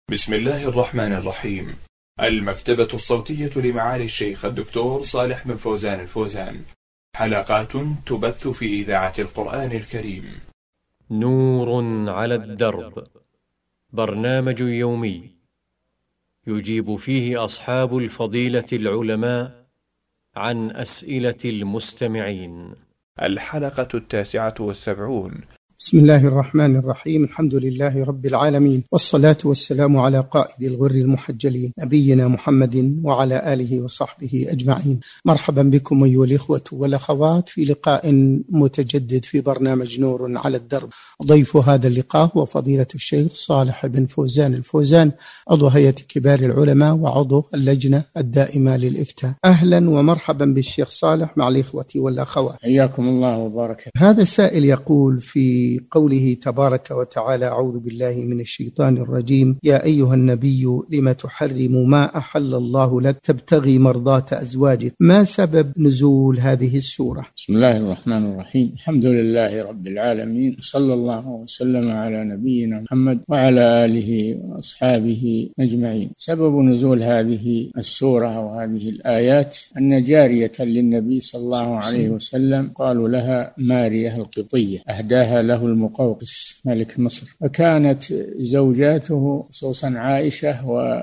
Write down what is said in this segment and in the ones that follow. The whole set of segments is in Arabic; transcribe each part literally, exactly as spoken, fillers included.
بسم الله الرحمن الرحيم. المكتبة الصوتية لمعالي الشيخ الدكتور صالح بن فوزان الفوزان، حلقات تبث في إذاعة القرآن الكريم. نور على الدرب، برنامج يومي يجيب فيه أصحاب الفضيلة العلماء عن أسئلة المستمعين. الحلقة التاسعة والسبعون. بسم الله الرحمن الرحيم. الحمد لله رب العالمين، والصلاة والسلام على قائد الغر المحجلين نبينا محمد وعلى آله وصحبه أجمعين. مرحبا بكم أيها الإخوة والأخوات في لقاء متجدد في برنامج نور على الدرب. ضيف هذا اللقاء هو فضيلة الشيخ صالح بن فوزان الفوزان، عضو هيئة كبار العلماء وعضو اللجنة الدائمة للإفتاء. أهلا ومرحبا بالشيخ صالح مع الإخوة والأخوات، حياكم الله وبارك. هذا السائل يقول في قوله تبارك وتعالى: أعوذ بالله من الشيطان الرجيم، يا أيها النبي لم تحرم ما أحل الله لك تبتغي مرضات أزواجك، ما سبب نزول هذه السورة؟ بسم الله الرحمن الرحيم. الحمد لله رب العالمين، صلى الله وسلم على نبينا محمد وعلى آله وأصحابه أجمعين. سبب نزول هذه السورة وهذه الآيات أن جارية للنبي صلى الله عليه وسلم قالوا لها مارية القبطية، أهداها له المقوقس ملك مصر، فكانت زوجاته خصوصا عائشة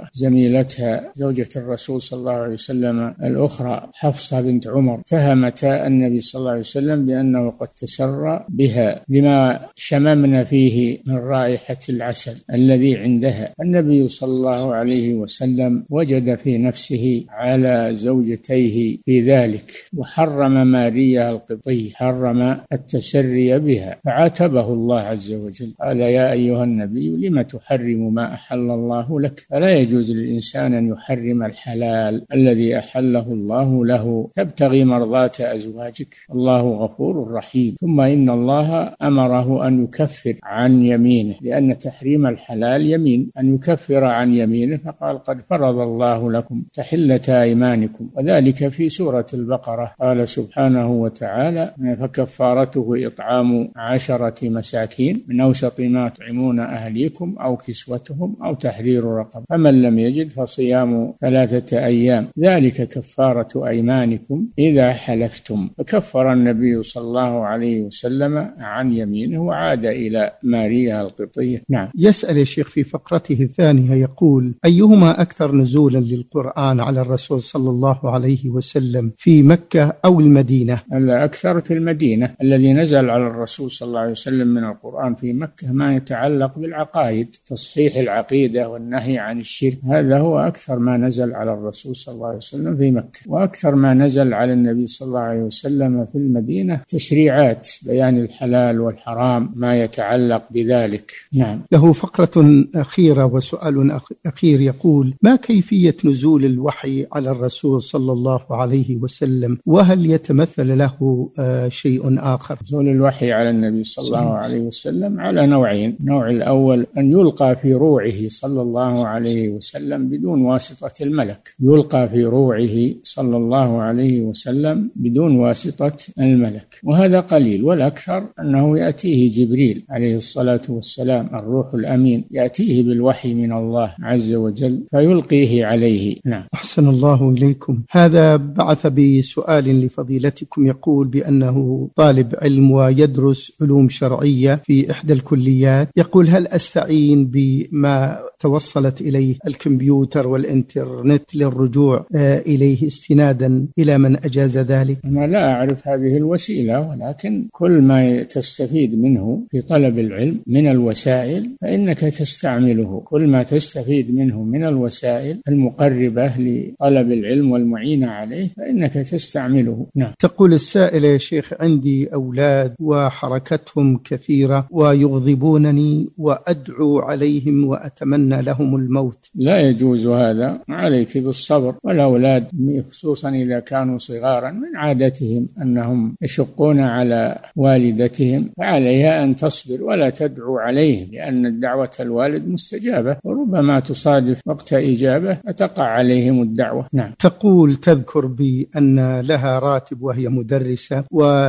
وزميلتها زوجة الرسول صلى الله عليه وسلم الأخرى حفصة بنت عمر اتهمتا النبي صلى الله عليه وسلم بأنه قد تسرى بها لما شممنا فيه من رائحة العسل الذي عندها. النبي صلى الله عليه وسلم وجد في نفسه على زوجتيه في ذلك وحرم ماريا القبطية، حرم التسري بها، فعاتبه الله عز وجل، قال: يا أيها النبي لم تحرم ما أحل الله لك؟ فلا يجوز للإنسان أن يحرم الحلال الذي أحله الله له تبتغي مرضات أزواجك، الله غفور رحيم. ثم إن الله أمره أن يكفر عن يمينه، لأن تحريم الحلال يمين، أن يكفر عن يمينه، فقال: قد فرض الله لكم تحلة أيمانكم، وذلك في سورة البقرة. قال سبحانه وتعالى: فكفارته إطعام عشرة مساكين من أوسط ما يطعمون أهليكم أو كسوتهم أو تحرير رقبة، فمن لم يجد فصيام ثلاثة أيام، ذلك كفارة أيمانكم إذا حلفتم. فكفر النبي صلى الله عليه وسلم عن يمينه وعاد إلى ماريا القبطية. نعم. يسأل الشيخ في فقرته الثانية يقول: أيهما أكثر نزولا للقرآن على الرسول صلى الله عليه وسلم، في مكة أو المدينة؟ الأكثر في المدينة. الذي نزل على الرسول صلى الله عليه وسلم من القرآن في مكة ما يتعلق بالعقائد، تصحيح العقيدة والنهي عن الشرك، هذا هو أكثر ما نزل على الرسول صلى الله عليه وسلم في مكة. وأكثر ما نزل على النبي صلى الله عليه وسلم في المدينة تشريعات، بيان الحلال والحرام، ما يتعلق بذلك. نعم. له فقرة أخيرة وسؤال أخير يقول: ما كيفية نزول الوحي على الرسول صلى الله عليه وسلم، وهل يتمثل له شيء آخر؟ نزول الوحي على النبي صلى الله عليه وسلم على نوعين. النوع الأول أن يلقى في روعه صلى الله عليه وسلم بدون واسطة الملك، يلقى في روعه صلى الله عليه وسلم بدون واسطة الملك، وهذا قليل. والأكثر أنه يأتيه جبريل عليه الصلاة والسلام الروح الأمين، يأتيه بالوحي من الله عز وجل فيلقيه عليه. نعم. أحسن الله إليكم. هذا بعث بسؤال لفضيلتكم يقول بأنه طالب علم ويدرس علوم شرعية في إحدى الكليات، يقول: هل أستعين بما توصلت إليه الكمبيوتر والإنترنت للرجوع إليه استنادا إلى من أجاز ذلك؟ أنا لا أعرف هذه الوسيلة، ولكن كل ما تستفيد منه في طلب العلم من الوسائل فإنك تستعمله، كل ما تستفيد منه من الوسائل المقربة لطلب العلم والمعينة عليه فإنك تستعمله. نعم. تقول السائلة: يا شيخ، عندي أولاد وحركتهم كثيرة ويغضبونني وأدعو عليهم وأتمنى لهم الموت. لا يجوز هذا، عليك بالصبر. والأولاد خصوصا إذا كانوا صغارا من عادتهم أنهم يشقون على والدتهم، فعليها أن تصبر ولا تدعو عليهم، لأن الدعوة الوالد مستجابة، وربما تصادف وقت إجابة فتقع عليهم الدعوة. نعم. تقول: تذكر بأن لها راتب وهي مدرسة،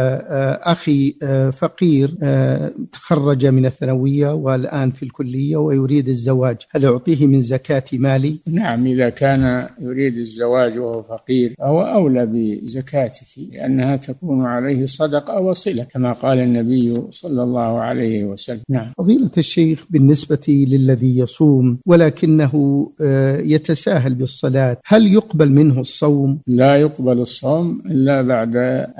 وأخي فقير تخرج من الثانوية والآن في الكلية ويريد الزواج، هل أعطيه من زكاة مالي؟ نعم، إذا كان يريد الزواج وهو فقير فهو أولى بزكاته، لأنها تكون عليه صدقة وصلة كما قال النبي صلى الله عليه وسلم. نعم. فضيلة الشيخ، بالنسبة للذي يصوم ولكنه يتساهل بالصلاة، هل يقبل منه الصوم؟ لا يقبل الصوم إلا بعد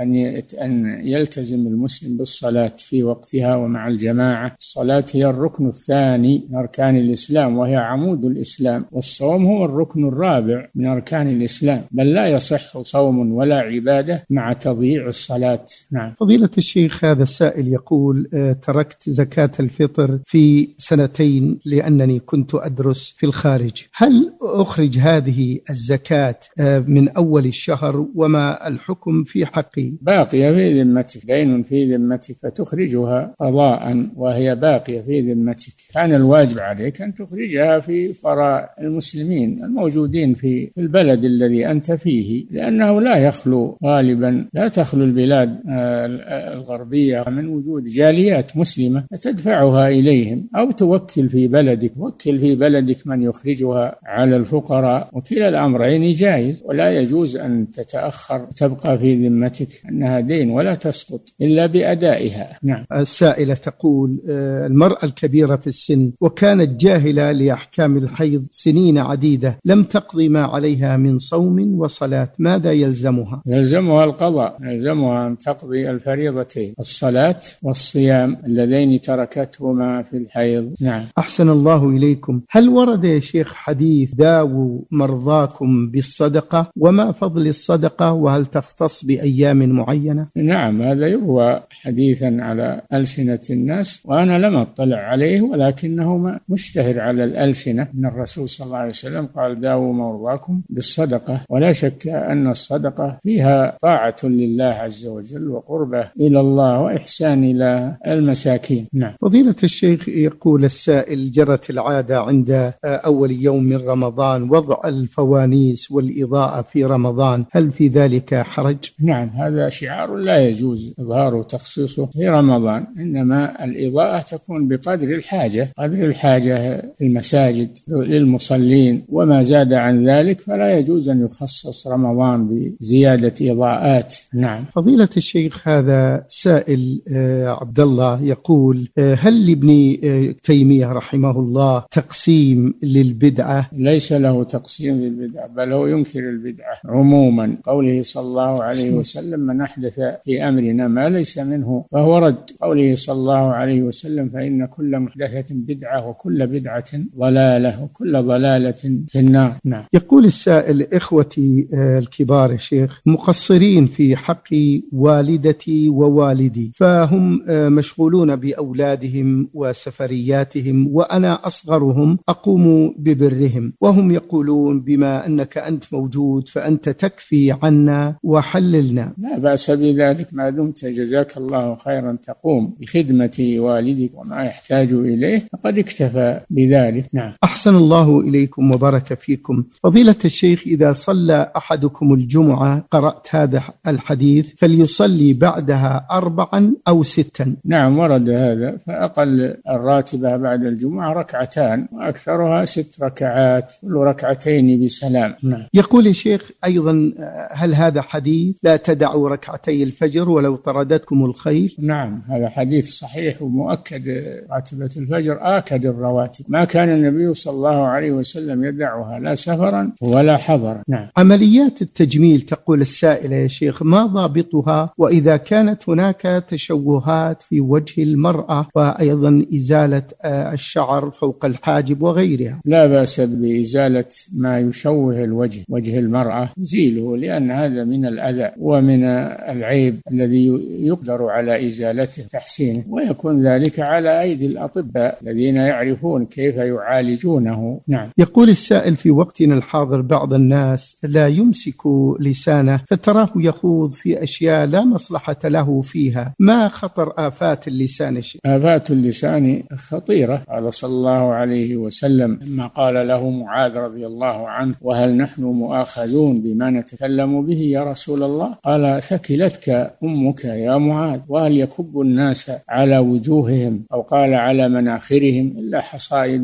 أن يلتزم المسلم بالصلاة في وقتها ومع الجماعة. الصلاة هي الركن الثاني من أركان الإسلام، وهي عمود الإسلام، والصوم هو الركن الرابع من أركان الإسلام، بل لا يصح صوم ولا عبادة مع تضييع الصلاة. نعم. فضيلة الشيخ، هذا السائل يقول: تركت زكاة الفطر في سنتين لأنني كنت أدرس في الخارج، هل أخرج هذه الزكاة من أول الشهر وما الحكم في حقي؟ باقية في ذمتك، دين في ذمتك فتخرجها قضاء وهي باقية في ذمتك. كان الواجب عليك أن تخرجها في فقراء المسلمين الموجودين في البلد الذي أنت فيه، لأنه لا يخلو غالبا لا تخلو البلاد الغربية من وجود جاليات مسلمة تدفعها إليهم، أو توكل في بلدك وكل في بلدك من يخرجها على الفقراء، وكلا الأمرين جائز، ولا يجوز أن تتأخر تبقى في ذمتك، أنها دين ولا تسقط إلا بأدائها. نعم. السائلة تقول: المرأة الكبيرة في السن وكانت جاهلة لأحكام الحيض سنين عديدة، لم تقضي ما عليها من صوم وصلاة، ماذا يلزمها؟ يلزمها القضاء، يلزمها أن تقضي الفريضتين، الصلاة والصيام اللذين تركتهما في الحيض. نعم. أحسن الله إليكم. هل ورد يا شيخ حديث داووا مرضاكم بالصدقة؟ وما فضل الصدقة؟ وهل تختص بأيام معينة؟ نعم، هذا يروى حديثا على ألسنة الناس، وأنا لم أطلع عليه، ولكنه مشتهر على الألسنة من الرسول صلى الله عليه وسلم قال: داووا مرضاكم بالصدقة. ولا شك أن الصدقة فيها طاعة لله عز وجل وقربة إلى الله وإحسان إلى المساكين. نعم. فضيلة الشيخ، يقول السائل: جرت العادة عند أول يوم من رمضان وضع الفوانيس والإضاءة في رمضان، هل في ذلك حرج؟ نعم، هذا شعار لا يجوز إظهاره وتخصيصه في رمضان، إنما الإضاءة تكون بقدر الحاجة، قدر الحاجة في المساجد للمصلين، وما زاد عن ذلك فلا يجوز أن يخصص رمضان بزيادة إضاءات. نعم. فضيلة الشيخ، هذا سائل عبد الله يقول: هل لابن تيمية رحمه الله تقسيم للبدعة؟ ليس له تقسيم للبدعة، بل هو ينكر البدعة عموما، قوله صلى الله عليه وسلم: من أحدث في أمرنا ما ليس منه فهو رد، قوله صلى الله عليه وسلم: فإن كل محدثة بدعة وكل بدعة ضلالة وكل ضلالة في النار. نعم. يقول السائل: إخوتي الكبار يا شيخ مقصرين في حق والدتي ووالدي، فهم مشغولون بأولادهم وسفرياتهم، وأنا أصغرهم أقوم ببرهم، وهم يقولون بما أنك أنت موجود فأنت تكفي عنا وحللنا. لا بأس بذلك ما دمت جزاك الله خيرا تقوم بخدمة والدك وما يحتاج إليه، فقد اكتفى بذلك. نعم. أحسن الله إليكم وبارك فيكم. فضيلة الشيخ، إذا صلى أحدكم الجمعة قرأت هذا الحديث فليصلي بعدها أربعا أو ستا. نعم، ورد هذا، فأقل الراتبة بعد الجمعة ركعتان، وأكثرها ست ركعات، كل ركعتين بسلام. نعم. يقول الشيخ أيضا: هل هذا حديث لا تدعوا ركعتي الفجر ولو طردتكم الخيل؟ نعم، هذا حديث صحيح ومؤكد، راتبة الفجر آكد الرواتب، ما كان النبي صلى الله عليه وسلم يدعها لا سفرا ولا حضرا. نعم. عمليات التجميل تقول السائلة يا شيخ، ما ضابطها؟ وإذا كانت هناك تشوهات في وجه المرأة وأيضا إزالة الشعر فوق الحاجب وغيرها؟ لا بأس بإزالة ما يشوه الوجه، وجه المرأة زيله، لأن هذا من الأذى ومن العيب الذي يقدر على إزالته تحسينه، ويكون ذلك على أيدي الأطباء الذين يعرفون كيف يعالجونه. نعم. يقول السائل: في وقتنا الحاضر بعض الناس لا يمسك لسانه فتراه يخوض في أشياء لا مصلحة له فيها، ما خطر آفات اللسان؟ آفات اللسان خطيرة، قال صلى الله عليه وسلم لما قال له معاذ رضي الله عنه: وهل نحن مؤاخذون بما نتكلم به يا رسول الله؟ قال: ثكلتك أمك يا معاذ، وهل يكب الناس على وجوههم أو قال على مناخرهم إلا حصائد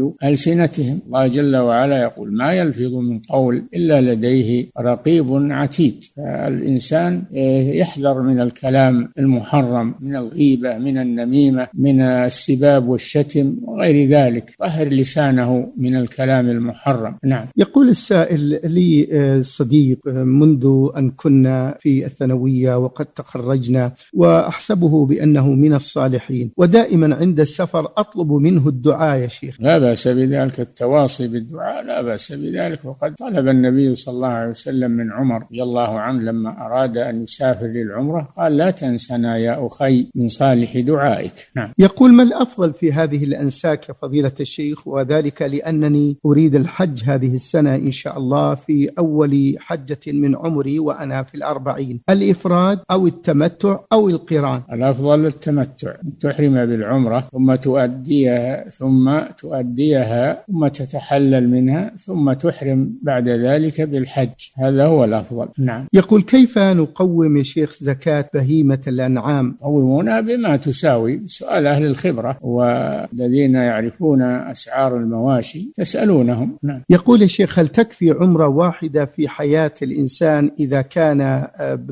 ألسنتهم. الله جل وعلا يقول ما يلفظ من قول إلا لديه رقيب عتيد. فالإنسان يحذر من الكلام المحرم، من الغيبة، من النميمة، من السباب والشتم وغير ذلك، طهر لسانه من الكلام المحرم. نعم. يقول السائل لي صديق منذ أن كنا في الثانوية وقد تخرجنا وأحسبه بأنه من الصالحين، ودائما عند السفر أطلب منه الدعاء يا شيخ. لا بأس بذلك، التواصي بالدعاء لا بأس بذلك، وقد طلب النبي صلى الله عليه وسلم من عمر رضي الله عنه لما أراد أن يسافر للعمرة قال لا تنسنا يا أخي من صالح دعائك. نعم. يقول ما الأفضل في هذه الأنساك فضيلة الشيخ، وذلك لأنني أريد الحج هذه السنة إن شاء الله في أول حجة من عمري وأنا في الأربعين، الإفراد أو التمتع أو القران؟ الأفضل التمتع، تحرم بالعمرة ثم تؤديها ثم تؤديها ثم تتحلل منها ثم تحرم بعد ذلك بالحج، هذا هو الأفضل. نعم. يقول كيف نقوم يا شيخ زكاة بهيمة الأنعام؟ قومونها بما تساوي، سؤال أهل الخبرة والذين يعرفون أسعار المواشي تسألونهم. نعم. يقول الشيخ هل تكفي عمرة واحدة في حياة الإنسان إذا كان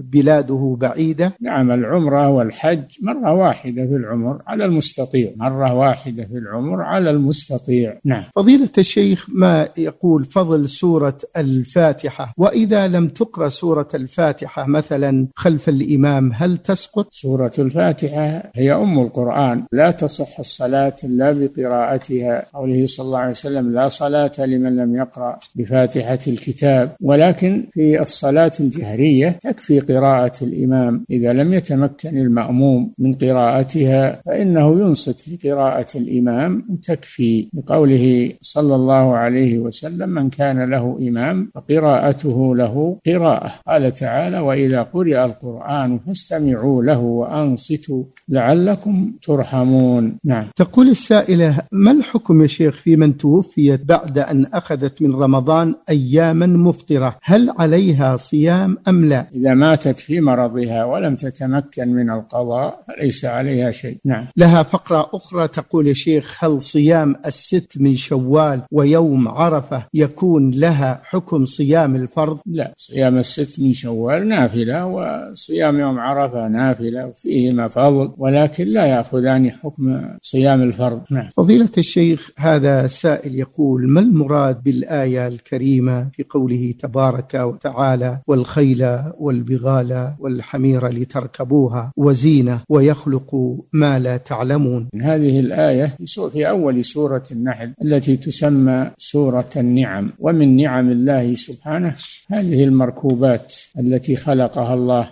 بلاده بعيدة؟ نعم، العمرة والحج مرة واحدة في العمر على المستطيع، مرة واحدة في العمر على المستطيع. نعم. فضيلة الشيخ ما يقول فضل سورة الفاتحة، وإذا لم تقرأ سورة الفاتحة مثلا خلف الإمام هل تسقط؟ سورة الفاتحة هي أم القرآن، لا تصح الصلاة إلا بقراءتها، قوله صلى الله عليه وسلم لا صلاة لمن لم يقرأ بفاتحة الكتاب. ولكن في الصلاة الجهرية تكفي قراءة الإمام، إذا لم يتمكن المأموم من قراءتها فإنه ينصت لقراءة الإمام وتكفي، بقوله صلى الله عليه وسلم من كان له إمام فقراءته له قراءة. قال تعالى وإذا قرئ القرآن فاستمعوا له وأنصتوا لعلكم ترحمون. نعم. تقول السائلة ما الحكم يا شيخ في من توفيت بعد أن أخذت من رمضان أياما مفطرة، هل عليها صيام أم لا؟ إذا ماتت في مرضها ولم تتمكن من القضاء فليس عليها شيء. نعم. لها فقرة أخرى تقول يا شيخ هل صيام الست من شوال ويوم عرفة يكون لها حكم صيام الفرض؟ لا، صيام الست من شوال نافلة وصيام يوم عرفة نافلة وفيهما فضل، ولكن لا يأخذان حكم صيام الفرض. نعم. فضيلة الشيخ هذا سائل يقول ما المراد بالآية الكريمة في قوله تبارك وتعالى والخيل والبغال والحمير لتركبوها وزينة ويخلق ما لا تعلمون؟ هذه الآية في أول سورة النحل التي تسمى سورة النعم، ومن نعم الله سبحانه هذه المركوبات التي خلقها الله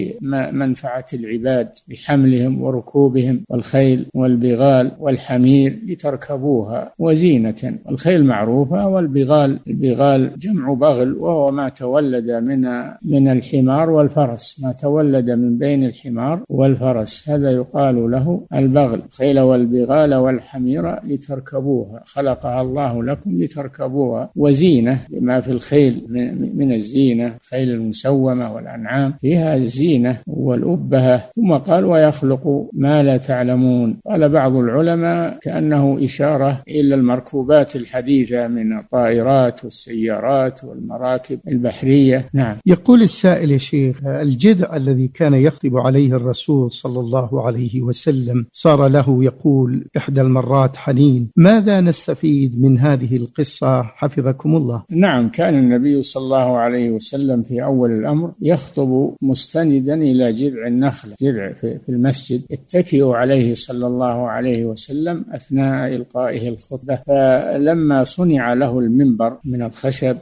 لمنفعة العباد بحملهم وركوبهم، والخيل والبغال والحمير لتركبوها وزينة. الخيل معروفة، والبغال البغال جمع بغل وهو ما تولد من من الحمار والفرس، ما تولد من بين الحمار والفرس هذا يقال له البغل. الخيل والبغال والحمير لتركبوها خلقها الله لكم لتركبوها وزينة، لما في الخيل من الزينة، الخيل المسومة والأنعام فيها الزينة والأبهة. ثم قال ويخلق ما لا تعلمون. قال بعض العلماء كأنه إشارة إلى المركوبات الحديثة من الطائرات والسيارات والمراكب البحرية. نعم. يقول السائل يا شيخ الجذع الذي كان يخطب عليه الرسول صلى الله عليه وسلم صار له يقول إحدى المرات حنين، ماذا نستفيد من هذه القصة حفظكم الله؟ نعم، كان النبي صلى الله عليه وسلم في أول الأمر يخطب مستندا إلى جذع النخلة، جذع في المسجد يتكئ عليه صلى الله عليه وسلم أثناء إلقائه الخطبة. فلما صنع له المنبر من الخشب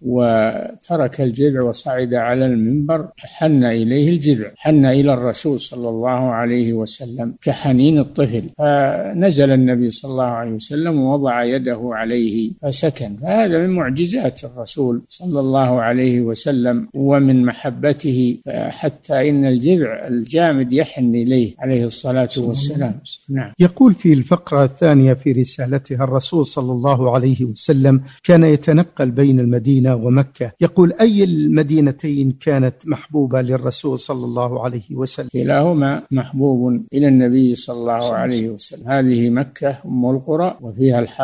وترك الجذع وصعد على المنبر حن إليه الجذع، حن إلى الرسول صلى الله عليه وسلم كحنين الطفل، فنزل النبي صلى الله عليه وسلم ووضع يده عليه فسكن. فهذا من معجزات الرسول صلى الله عليه وسلم ومن محبته، حتى إن الجذع الجامد يحن إليه عليه الصلاة والسلام. نعم. يقول في الفقرة الثانية في رسالتها الرسول صلى الله عليه وسلم كان يتنقل بين المدينة ومكة، يقول أي المدينتين كانت محبوبة للرسول صلى الله عليه وسلم؟ كلاهما محبوب إلى النبي صلى الله عليه وسلم. هذه مكة أم القرى وفيها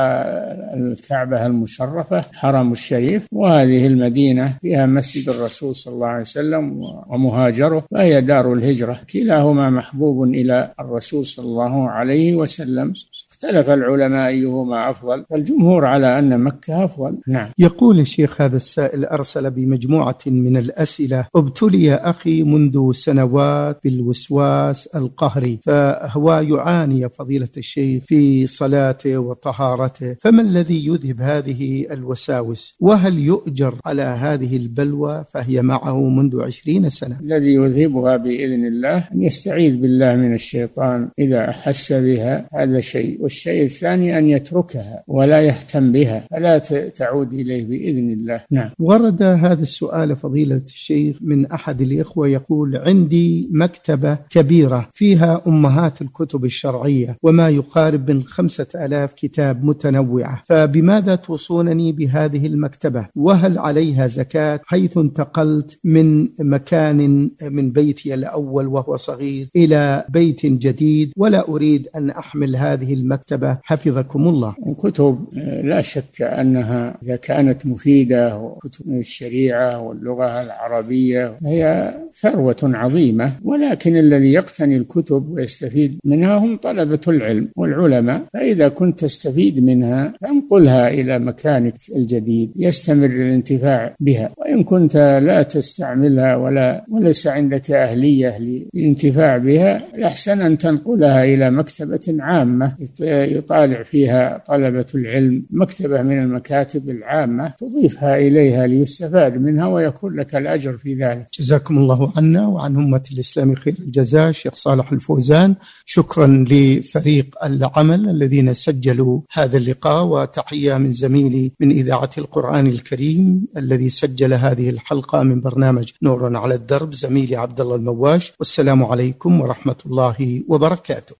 الكعبة المشرفة حرم الشريف، وهذه المدينة فيها مسجد الرسول صلى الله عليه وسلم ومهاجره، فهي دار الهجرة، كلاهما محبوب إلى الرسول صلى الله عليه وسلم. اختلف العلماء أيهما أفضل، فالجمهور على أن مكة أفضل. نعم. يقول الشيخ هذا السائل أرسل بمجموعة من الأسئلة: ابتلي أخي منذ سنوات بالوسواس القهري، فهو يعاني فضيلة الشيخ في صلاته وطهارته، فما الذي يذهب هذه الوساوس؟ وهل يؤجر على هذه البلوى فهي معه منذ عشرين سنة؟ الذي يذهبها بإذن الله أن يستعيذ بالله من الشيطان إذا أحس بها، هذا شيء. والشيء الثاني أن يتركها ولا يهتم بها فلا تعود إليه بإذن الله. نعم. ورد هذا السؤال فضيلة الشيخ من أحد الإخوة يقول: عندي مكتبة كبيرة فيها أمهات الكتب الشرعية وما يقارب من خمسة آلاف كتاب متنوعة، فبماذا توصونني بهذه المكتبة؟ وهل عليها زكاة حيث انتقلت من مكان من بيتي الأول وهو صغير إلى بيت جديد ولا أريد أن أحمل هذه المكتبة حفظكم الله؟ كتب لا شك أنها إذا كانت مفيدة، وكتب الشريعة واللغة العربية هي ثروة عظيمة، ولكن الذي يقتني الكتب ويستفيد منها هم طلبة العلم والعلماء، فإذا كنت تستفيد منها فانقلها إلى مكانك الجديد يستمر الانتفاع بها، وإن كنت لا تستعملها ولا وليس عندك أهلية للانتفاع بها الأحسن أن تنقلها إلى مكتبة عامة يطالع فيها طلبة العلم، مكتبة من المكاتب العامة تضيفها إليها ليستفاد منها ويكون لك الأجر في ذلك. جزاكم الله عنا وعن أمة الإسلام خير الجزاء شيخ صالح الفوزان. شكرا لفريق العمل الذين سجلوا هذا اللقاء، وتحية من زميلي من إذاعة القرآن الكريم الذي سجل هذه الحلقة من برنامج نور على الدرب، زميلي عبد الله المواش. والسلام عليكم ورحمة الله وبركاته.